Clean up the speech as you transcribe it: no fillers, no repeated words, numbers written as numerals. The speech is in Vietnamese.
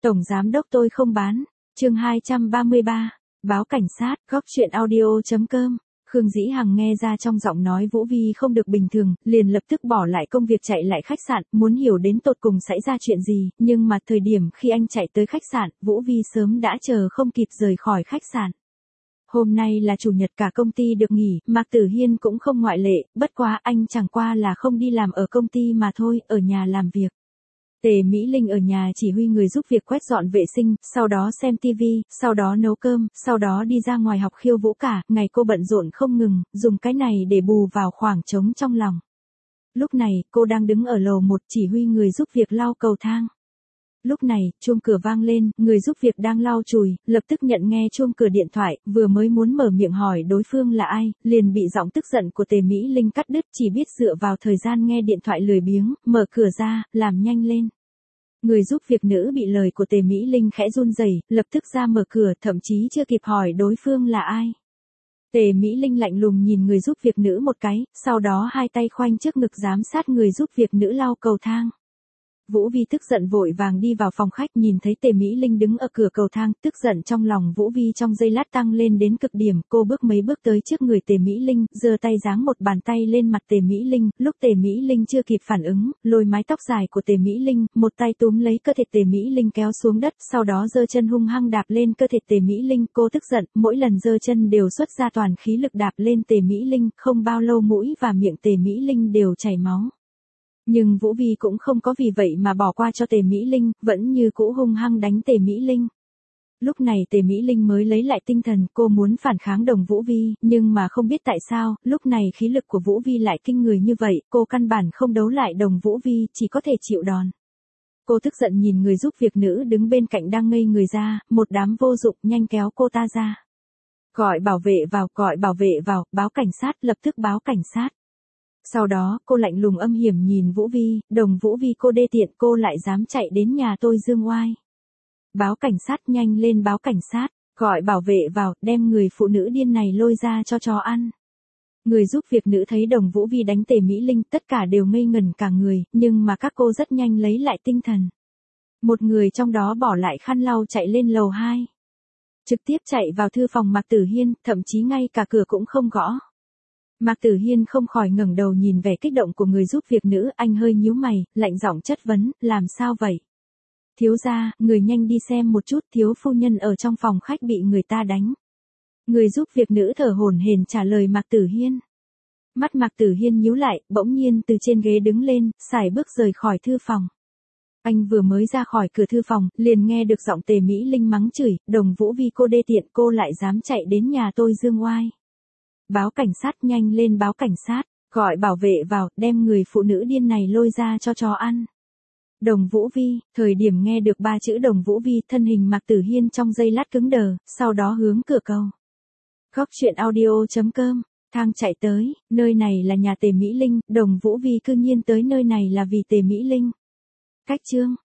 Tổng giám đốc tôi không bán. Chương 233. Báo cảnh sát. Góc chuyện audio.com. Khương Dĩ Hằng nghe ra trong giọng nói Vũ Vi không được bình thường, liền lập tức bỏ lại công việc chạy lại khách sạn, muốn hiểu đến tột cùng xảy ra chuyện gì, nhưng mà thời điểm khi anh chạy tới khách sạn, Vũ Vi sớm đã chờ không kịp rời khỏi khách sạn. Hôm nay là chủ nhật, cả công ty được nghỉ, Mạc Tử Hiên cũng không ngoại lệ, bất quá anh chẳng qua là không đi làm ở công ty mà thôi, ở nhà làm việc. Tề Mỹ Linh ở nhà chỉ huy người giúp việc quét dọn vệ sinh, sau đó xem TV, sau đó nấu cơm, sau đó đi ra ngoài học khiêu vũ cả, ngày cô bận rộn không ngừng, dùng cái này để bù vào khoảng trống trong lòng. Lúc này, cô đang đứng ở lầu 1 chỉ huy người giúp việc lau cầu thang. Lúc này, chuông cửa vang lên, người giúp việc đang lau chùi, lập tức nhận nghe chuông cửa điện thoại, vừa mới muốn mở miệng hỏi đối phương là ai, liền bị giọng tức giận của Tề Mỹ Linh cắt đứt, chỉ biết dựa vào thời gian nghe điện thoại lười biếng, mở cửa ra, làm nhanh lên. Người giúp việc nữ bị lời của Tề Mỹ Linh khẽ run rẩy, lập tức ra mở cửa, thậm chí chưa kịp hỏi đối phương là ai. Tề Mỹ Linh lạnh lùng nhìn người giúp việc nữ một cái, sau đó hai tay khoanh trước ngực giám sát người giúp việc nữ lau cầu thang. Vũ Vi tức giận vội vàng đi vào phòng khách, nhìn thấy Tề Mỹ Linh đứng ở cửa cầu thang, tức giận trong lòng Vũ Vi trong giây lát tăng lên đến cực điểm, cô bước mấy bước tới trước người Tề Mỹ Linh, giơ tay giáng một bàn tay lên mặt Tề Mỹ Linh, lúc Tề Mỹ Linh chưa kịp phản ứng, lôi mái tóc dài của Tề Mỹ Linh, một tay túm lấy cơ thể Tề Mỹ Linh kéo xuống đất, sau đó giơ chân hung hăng đạp lên cơ thể Tề Mỹ Linh, cô tức giận, mỗi lần giơ chân đều xuất ra toàn khí lực đạp lên Tề Mỹ Linh, không bao lâu mũi và miệng Tề Mỹ Linh đều chảy máu. Nhưng Vũ Vi cũng không có vì vậy mà bỏ qua cho Tề Mỹ Linh, vẫn như cũ hung hăng đánh Tề Mỹ Linh. Lúc này Tề Mỹ Linh mới lấy lại tinh thần, cô muốn phản kháng đồng Vũ Vi, nhưng mà không biết tại sao, lúc này khí lực của Vũ Vi lại kinh người như vậy, cô căn bản không đấu lại đồng Vũ Vi, chỉ có thể chịu đòn. Cô tức giận nhìn người giúp việc nữ đứng bên cạnh đang ngây người ra, một đám vô dụng, nhanh kéo cô ta ra. Gọi bảo vệ vào, báo cảnh sát, lập tức báo cảnh sát. Sau đó, cô lạnh lùng âm hiểm nhìn Vũ Vi, đồng Vũ Vi cô đê tiện, cô lại dám chạy đến nhà tôi dương oai. Báo cảnh sát, nhanh lên báo cảnh sát, gọi bảo vệ vào, đem người phụ nữ điên này lôi ra cho chó ăn. Người giúp việc nữ thấy đồng Vũ Vi đánh Tề Mỹ Linh, tất cả đều ngây ngẩn cả người, nhưng mà các cô rất nhanh lấy lại tinh thần. Một người trong đó bỏ lại khăn lau chạy lên lầu 2. Trực tiếp chạy vào thư phòng Mạc Tử Hiên, thậm chí ngay cả cửa cũng không gõ. Mạc Tử Hiên không khỏi ngẩng đầu nhìn vẻ kích động của người giúp việc nữ, anh hơi nhíu mày, lạnh giọng chất vấn, làm sao vậy? Thiếu gia, người nhanh đi xem một chút, thiếu phu nhân ở trong phòng khách bị người ta đánh. Người giúp việc nữ thở hổn hển trả lời Mạc Tử Hiên. Mắt Mạc Tử Hiên nhíu lại, bỗng nhiên từ trên ghế đứng lên, sải bước rời khỏi thư phòng. Anh vừa mới ra khỏi cửa thư phòng, liền nghe được giọng Tề Mỹ Linh mắng chửi, đồng Vũ Vi cô đê tiện, cô lại dám chạy đến nhà tôi dương oai. Báo cảnh sát, nhanh lên báo cảnh sát, gọi bảo vệ vào, đem người phụ nữ điên này lôi ra cho chó ăn. Đồng Vũ Vi, thời điểm nghe được 3 chữ đồng Vũ Vi, thân hình Mạc Tử Hiên trong giây lát cứng đờ, sau đó hướng cửa cầu. Góc chuyện audio.com, thang chạy tới, nơi này là nhà Tề Mỹ Linh, đồng Vũ Vi cư nhiên tới nơi này là vì Tề Mỹ Linh. Cách chương.